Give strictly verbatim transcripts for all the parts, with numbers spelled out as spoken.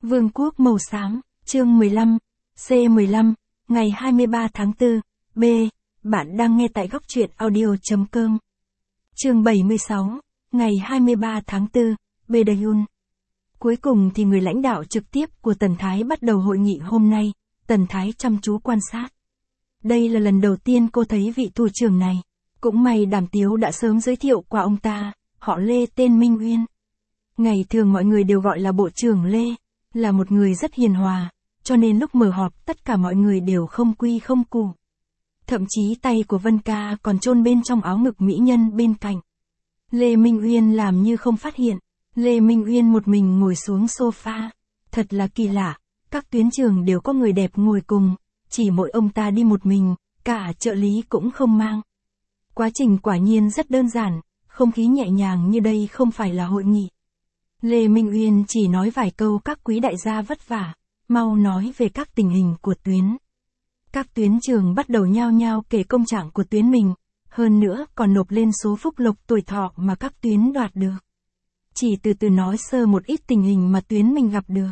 Vương quốc màu xám, chương mười lăm, C mười lăm, ngày hai mươi ba tháng tư, B, bạn đang nghe tại góc truyện audio.com. Chương bảy mươi sáu, ngày hai mươi ba tháng tư, B Dayun. Cuối cùng thì người lãnh đạo trực tiếp của Tần Thái bắt đầu hội nghị hôm nay, Tần Thái chăm chú quan sát. Đây là lần đầu tiên cô thấy vị thủ trưởng này. Cũng may Đàm Tiếu đã sớm giới thiệu qua ông ta, họ Lê tên Minh Uyên. Ngày thường mọi người đều gọi là Bộ trưởng Lê, là một người rất hiền hòa, cho nên lúc mở họp tất cả mọi người đều không quy không củ. Thậm chí tay của Vân Ca còn chôn bên trong áo ngực mỹ nhân bên cạnh. Lê Minh Uyên làm như không phát hiện, Lê Minh Uyên một mình ngồi xuống sofa. Thật là kỳ lạ, các tuyến trường đều có người đẹp ngồi cùng, chỉ mỗi ông ta đi một mình, cả trợ lý cũng không mang. Quá trình quả nhiên rất đơn giản, không khí nhẹ nhàng như đây không phải là hội nghị. Lê Minh Uyên chỉ nói vài câu các quý đại gia vất vả, mau nói về các tình hình của tuyến. Các tuyến trường bắt đầu nhao nhao kể công trạng của tuyến mình, hơn nữa còn nộp lên số phúc lộc tuổi thọ mà các tuyến đoạt được. Chỉ từ từ nói sơ một ít tình hình mà tuyến mình gặp được.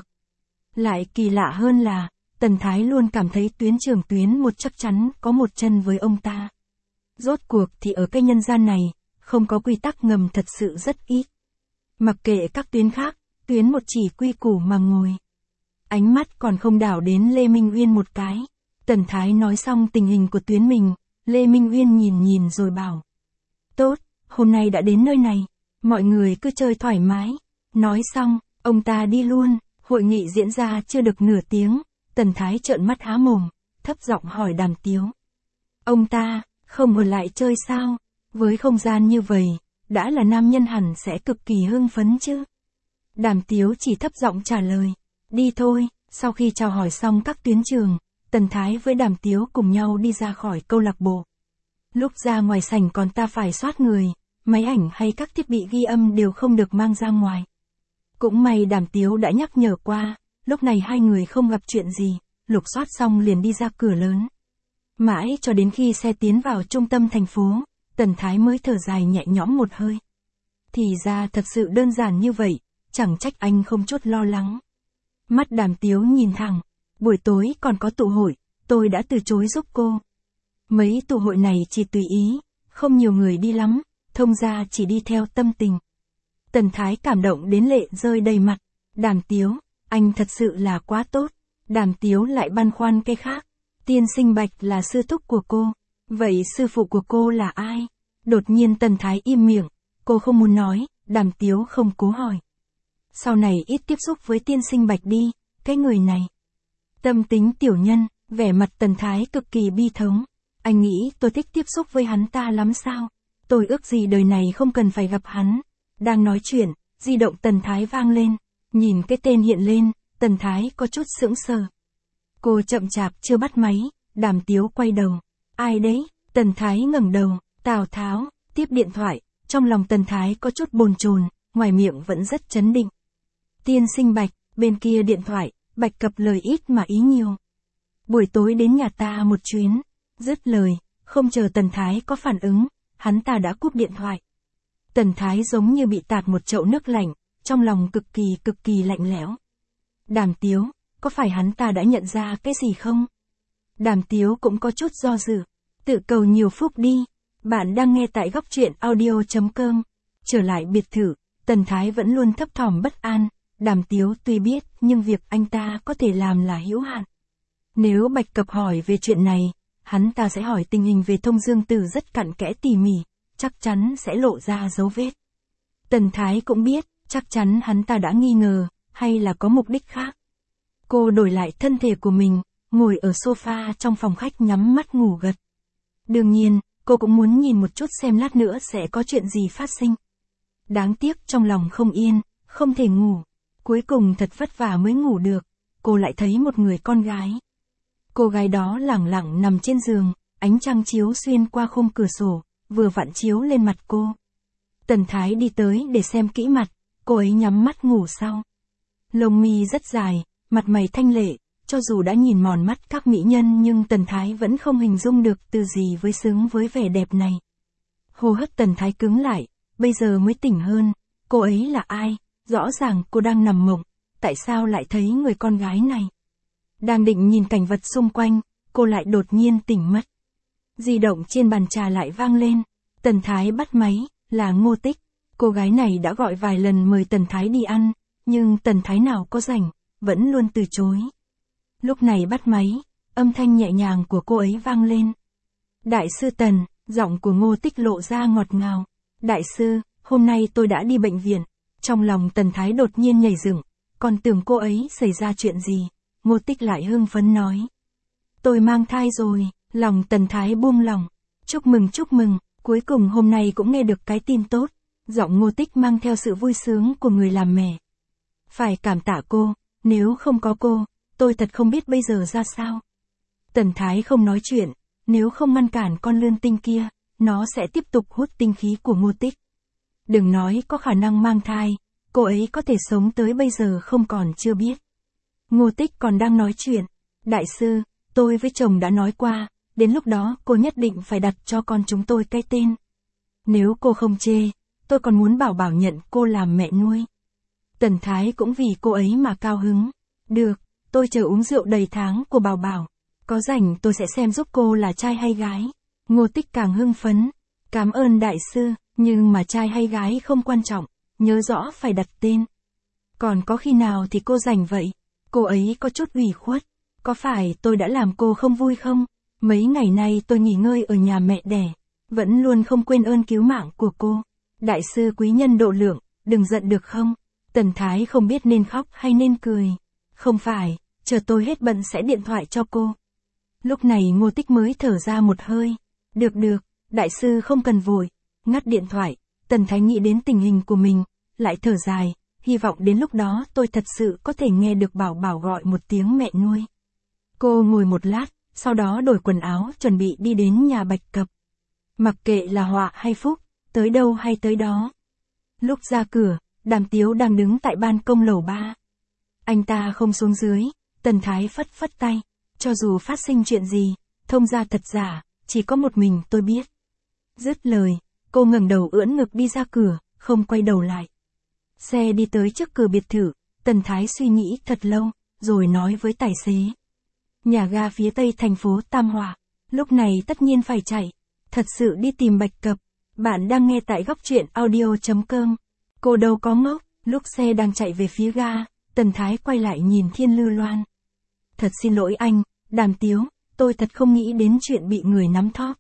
Lại kỳ lạ hơn là, Tần Thái luôn cảm thấy tuyến trưởng tuyến một chắc chắn có một chân với ông ta. Rốt cuộc thì ở cái nhân gian này, không có quy tắc ngầm thật sự rất ít. Mặc kệ các tuyến khác, tuyến một chỉ quy củ mà ngồi. Ánh mắt còn không đảo đến Lê Minh Uyên một cái. Tần Thái nói xong tình hình của tuyến mình, Lê Minh Uyên nhìn nhìn rồi bảo. Tốt, hôm nay đã đến nơi này, mọi người cứ chơi thoải mái. Nói xong, ông ta đi luôn, hội nghị diễn ra chưa được nửa tiếng, Tần Thái trợn mắt há mồm, thấp giọng hỏi Đàm Tiếu. Ông ta, không ở lại chơi sao? Với không gian như vậy, đã là nam nhân hẳn sẽ cực kỳ hưng phấn chứ. Đàm Tiếu chỉ thấp giọng trả lời, đi thôi. Sau khi chào hỏi xong các tuyến trường, Tần Thái với Đàm Tiếu cùng nhau đi ra khỏi câu lạc bộ. Lúc ra ngoài sảnh còn ta phải soát người, máy ảnh hay các thiết bị ghi âm đều không được mang ra ngoài. Cũng may Đàm Tiếu đã nhắc nhở qua, lúc này hai người không gặp chuyện gì, lục soát xong liền đi ra cửa lớn. Mãi cho đến khi xe tiến vào trung tâm thành phố, Tần Thái mới thở dài nhẹ nhõm một hơi. Thì ra thật sự đơn giản như vậy, chẳng trách anh không chút lo lắng. Mắt Đàm Tiếu nhìn thẳng, buổi tối còn có tụ hội, tôi đã từ chối giúp cô. Mấy tụ hội này chỉ tùy ý, không nhiều người đi lắm, thông ra chỉ đi theo tâm tình. Tần Thái cảm động đến lệ rơi đầy mặt. Đàm Tiếu, anh thật sự là quá tốt. Đàm Tiếu lại băn khoăn cái khác. Tiên sinh Bạch là sư thúc của cô. Vậy sư phụ của cô là ai? Đột nhiên Tần Thái im miệng. Cô không muốn nói, Đàm Tiếu không cố hỏi. Sau này ít tiếp xúc với tiên sinh Bạch đi, cái người này. Tâm tính tiểu nhân, vẻ mặt Tần Thái cực kỳ bi thống. Anh nghĩ tôi thích tiếp xúc với hắn ta lắm sao? Tôi ước gì đời này không cần phải gặp hắn. Đang nói chuyện, di động Tần Thái vang lên. Nhìn cái tên hiện lên, Tần Thái có chút sững sờ. Cô chậm chạp chưa bắt máy, Đàm Tiếu quay đầu. Ai đấy? Tần Thái ngẩng đầu, Tào Tháo, tiếp điện thoại, trong lòng Tần Thái có chút bồn chồn, ngoài miệng vẫn rất chấn định. Tiên sinh Bạch, bên kia điện thoại, Bạch cập lời ít mà ý nhiều. Buổi tối đến nhà ta một chuyến, dứt lời, không chờ Tần Thái có phản ứng, hắn ta đã cúp điện thoại. Tần Thái giống như bị tạt một chậu nước lạnh, trong lòng cực kỳ cực kỳ lạnh lẽo. Đàm Tiếu, có phải hắn ta đã nhận ra cái gì không? Đàm Tiếu cũng có chút do dự. Tự cầu nhiều phúc đi. Bạn đang nghe tại góc truyện audio.com. Trở lại biệt thự, Tần Thái vẫn luôn thấp thỏm bất an. Đàm Tiếu tuy biết, nhưng việc anh ta có thể làm là hữu hạn. Nếu Bạch Cập hỏi về chuyện này, hắn ta sẽ hỏi tình hình về Thông Dương Tử rất cặn kẽ tỉ mỉ, chắc chắn sẽ lộ ra dấu vết. Tần Thái cũng biết, chắc chắn hắn ta đã nghi ngờ, hay là có mục đích khác. Cô đổi lại thân thể của mình, ngồi ở sofa trong phòng khách nhắm mắt ngủ gật. Đương nhiên, cô cũng muốn nhìn một chút xem lát nữa sẽ có chuyện gì phát sinh. Đáng tiếc trong lòng không yên, không thể ngủ. Cuối cùng thật vất vả mới ngủ được, cô lại thấy một người con gái. Cô gái đó lẳng lặng nằm trên giường, ánh trăng chiếu xuyên qua khung cửa sổ, vừa vặn chiếu lên mặt cô. Tần Thái đi tới để xem kỹ mặt, cô ấy nhắm mắt ngủ sau. Lông mi rất dài, mặt mày thanh lệ, cho dù đã nhìn mòn mắt các mỹ nhân nhưng Tần Thái vẫn không hình dung được từ gì với xứng với vẻ đẹp này. Hô hấp Tần Thái cứng lại, bây giờ mới tỉnh hơn, cô ấy là ai? Rõ ràng cô đang nằm mộng, tại sao lại thấy người con gái này? Đang định nhìn cảnh vật xung quanh, cô lại đột nhiên tỉnh mất. Di động trên bàn trà lại vang lên. Tần Thái bắt máy, là Ngô Tích. Cô gái này đã gọi vài lần mời Tần Thái đi ăn, nhưng Tần Thái nào có rảnh, vẫn luôn từ chối. Lúc này bắt máy, âm thanh nhẹ nhàng của cô ấy vang lên. Đại sư Tần, giọng của Ngô Tích lộ ra ngọt ngào. Đại sư, hôm nay tôi đã đi bệnh viện. Trong lòng Tần Thái đột nhiên nhảy dựng, còn tưởng cô ấy xảy ra chuyện gì. Ngô Tích lại hưng phấn nói. Tôi mang thai rồi, lòng Tần Thái buông lỏng. Chúc mừng chúc mừng, cuối cùng hôm nay cũng nghe được cái tin tốt. Giọng Ngô Tích mang theo sự vui sướng của người làm mẹ. Phải cảm tạ cô, nếu không có cô, tôi thật không biết bây giờ ra sao. Tần Thái không nói chuyện, nếu không ngăn cản con lươn tinh kia, nó sẽ tiếp tục hút tinh khí của Ngô Tích. Đừng nói có khả năng mang thai, cô ấy có thể sống tới bây giờ không còn chưa biết. Ngô Tích còn đang nói chuyện. Đại sư, tôi với chồng đã nói qua, đến lúc đó cô nhất định phải đặt cho con chúng tôi cái tên. Nếu cô không chê, tôi còn muốn Bảo Bảo nhận cô làm mẹ nuôi. Tần Thái cũng vì cô ấy mà cao hứng. Được, tôi chờ uống rượu đầy tháng của Bảo Bảo. Có rảnh tôi sẽ xem giúp cô là trai hay gái. Ngô Tích càng hưng phấn. Cảm ơn đại sư, nhưng mà trai hay gái không quan trọng, nhớ rõ phải đặt tên. Còn có khi nào thì cô rảnh vậy? Cô ấy có chút ủy khuất. Có phải tôi đã làm cô không vui không? Mấy ngày nay tôi nghỉ ngơi ở nhà mẹ đẻ, vẫn luôn không quên ơn cứu mạng của cô. Đại sư quý nhân độ lượng, đừng giận được không? Tần Thái không biết nên khóc hay nên cười. Không phải, chờ tôi hết bận sẽ điện thoại cho cô. Lúc này Ngô Tích mới thở ra một hơi. Được được, đại sư không cần vội. Ngắt điện thoại, Tần Thái nghĩ đến tình hình của mình, lại thở dài, hy vọng đến lúc đó tôi thật sự có thể nghe được Bảo Bảo gọi một tiếng mẹ nuôi. Cô ngồi một lát, sau đó đổi quần áo chuẩn bị đi đến nhà Bạch Cập. Mặc kệ là họa hay phúc, tới đâu hay tới đó. Lúc ra cửa, Đàm Tiếu đang đứng tại ban công lầu ba. Anh ta không xuống dưới, Tần Thái phất phất tay. Cho dù phát sinh chuyện gì, thông ra thật giả, chỉ có một mình tôi biết. Dứt lời, cô ngẩng đầu ưỡn ngực đi ra cửa, không quay đầu lại. Xe đi tới trước cửa biệt thự, Tần Thái suy nghĩ thật lâu, rồi nói với tài xế. Nhà ga phía tây thành phố Tam Hòa, lúc này tất nhiên phải chạy, thật sự đi tìm Bạch Cập. Bạn đang nghe tại góc truyện audio chấm com. Cô đâu có ngốc, lúc xe đang chạy về phía ga, Tần Thái quay lại nhìn Thiên Lư Loan. Thật xin lỗi anh, Đàm Tiếu, tôi thật không nghĩ đến chuyện bị người nắm thóp.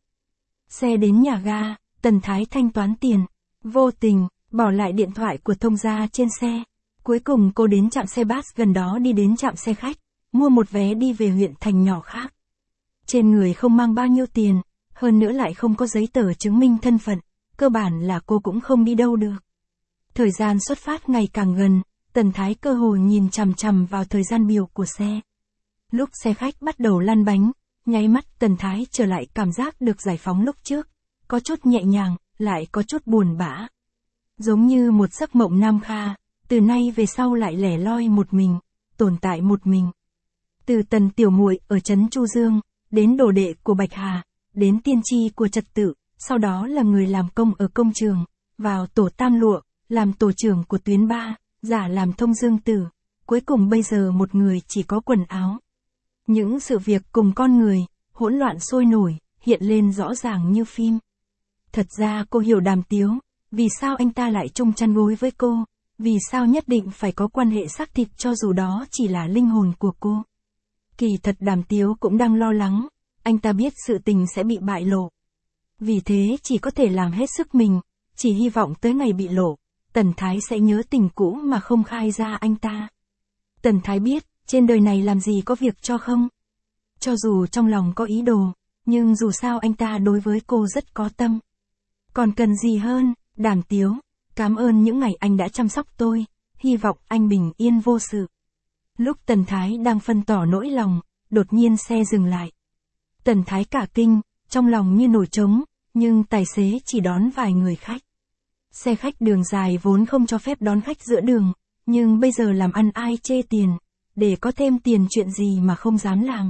Xe đến nhà ga, Tần Thái thanh toán tiền, vô tình, bỏ lại điện thoại của thông gia trên xe. Cuối cùng cô đến trạm xe bus gần đó đi đến trạm xe khách, mua một vé đi về huyện thành nhỏ khác. Trên người không mang bao nhiêu tiền, hơn nữa lại không có giấy tờ chứng minh thân phận, cơ bản là cô cũng không đi đâu được. Thời gian xuất phát ngày càng gần, Tần Thái cơ hồ nhìn chằm chằm vào thời gian biểu của xe. Lúc xe khách bắt đầu lăn bánh, nháy mắt Tần Thái trở lại cảm giác được giải phóng lúc trước, có chút nhẹ nhàng, lại có chút buồn bã. Giống như một giấc mộng nam kha, từ nay về sau lại lẻ loi một mình, tồn tại một mình. Từ Tần tiểu muội ở trấn Chu Dương, đến đồ đệ của Bạch Hà, đến tiên tri của trật tự, sau đó là người làm công ở công trường, vào tổ tam lụa, làm tổ trưởng của tuyến ba, giả làm thông dương tử, cuối cùng bây giờ một người chỉ có quần áo. Những sự việc cùng con người, hỗn loạn sôi nổi, hiện lên rõ ràng như phim. Thật ra cô hiểu Đàm Tiếu, vì sao anh ta lại chung chăn gối với cô, vì sao nhất định phải có quan hệ xác thịt cho dù đó chỉ là linh hồn của cô. Kỳ thật Đàm Tiếu cũng đang lo lắng, anh ta biết sự tình sẽ bị bại lộ. Vì thế chỉ có thể làm hết sức mình, chỉ hy vọng tới ngày bị lộ, Tần Thái sẽ nhớ tình cũ mà không khai ra anh ta. Tần Thái biết, trên đời này làm gì có việc cho không. Cho dù trong lòng có ý đồ, nhưng dù sao anh ta đối với cô rất có tâm. Còn cần gì hơn, Đàm Tiếu, cảm ơn những ngày anh đã chăm sóc tôi, hy vọng anh bình yên vô sự. Lúc Tần Thái đang phân tỏ nỗi lòng, đột nhiên xe dừng lại. Tần Thái cả kinh, trong lòng như nổi trống, nhưng tài xế chỉ đón vài người khách. Xe khách đường dài vốn không cho phép đón khách giữa đường, nhưng bây giờ làm ăn ai chê tiền, để có thêm tiền chuyện gì mà không dám làm.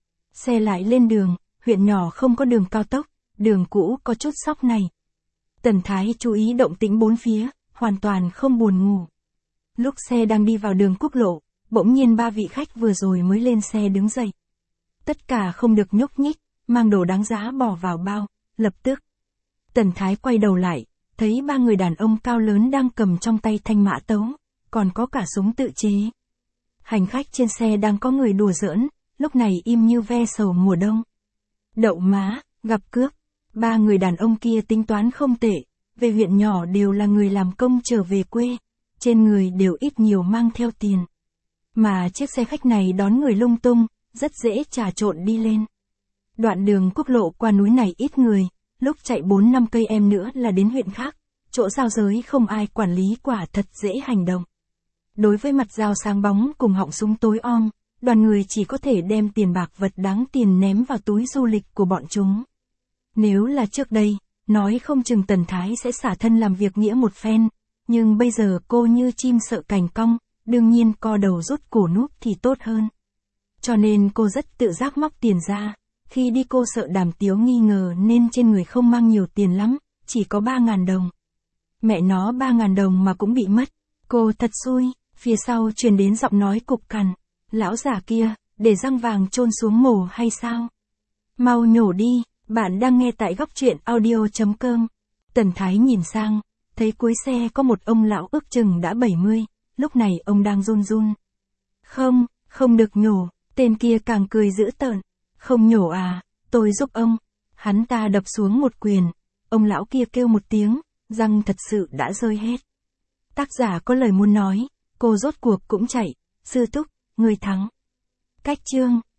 Xe lại lên đường, huyện nhỏ không có đường cao tốc, đường cũ có chút sóc này. Tần Thái chú ý động tĩnh bốn phía, hoàn toàn không buồn ngủ. Lúc xe đang đi vào đường quốc lộ, bỗng nhiên ba vị khách vừa rồi mới lên xe đứng dậy. Tất cả không được nhúc nhích, mang đồ đáng giá bỏ vào bao, lập tức. Tần Thái quay đầu lại, thấy ba người đàn ông cao lớn đang cầm trong tay thanh mã tấu, còn có cả súng tự chế. Hành khách trên xe đang có người đùa giỡn, lúc này im như ve sầu mùa đông. Đậu má, gặp cướp. Ba người đàn ông kia tính toán không tệ, về huyện nhỏ đều là người làm công trở về quê, trên người đều ít nhiều mang theo tiền. Mà chiếc xe khách này đón người lung tung, rất dễ trà trộn đi lên. Đoạn đường quốc lộ qua núi này ít người, lúc chạy bốn năm cây em nữa là đến huyện khác, chỗ giao giới không ai quản lý quả thật dễ hành động. Đối với mặt dao sáng bóng cùng họng súng tối om, đoàn người chỉ có thể đem tiền bạc vật đáng tiền ném vào túi du lịch của bọn chúng. Nếu là trước đây, nói không chừng Tần Thái sẽ xả thân làm việc nghĩa một phen, nhưng bây giờ cô như chim sợ cành cong, đương nhiên co đầu rút cổ núp thì tốt hơn. Cho nên cô rất tự giác móc tiền ra, khi đi cô sợ Đàm Tiếu nghi ngờ nên trên người không mang nhiều tiền lắm, chỉ có ba ngàn đồng. Mẹ nó ba ngàn đồng mà cũng bị mất, cô thật xui, phía sau truyền đến giọng nói cục cằn, lão già kia, để răng vàng chôn xuống mồ hay sao? Mau nhổ đi, bạn đang nghe tại góc truyện audio chấm com. Tần Thái nhìn sang, thấy cuối xe có một ông lão ước chừng đã bảy mươi, lúc này ông đang run run. Không, không được nhổ, tên kia càng cười dữ tợn. Không nhổ à, tôi giúp ông. Hắn ta đập xuống một quyền, ông lão kia kêu một tiếng, răng thật sự đã rơi hết. Tác giả có lời muốn nói, cô rốt cuộc cũng chạy, sư thúc, người thắng. Cách chương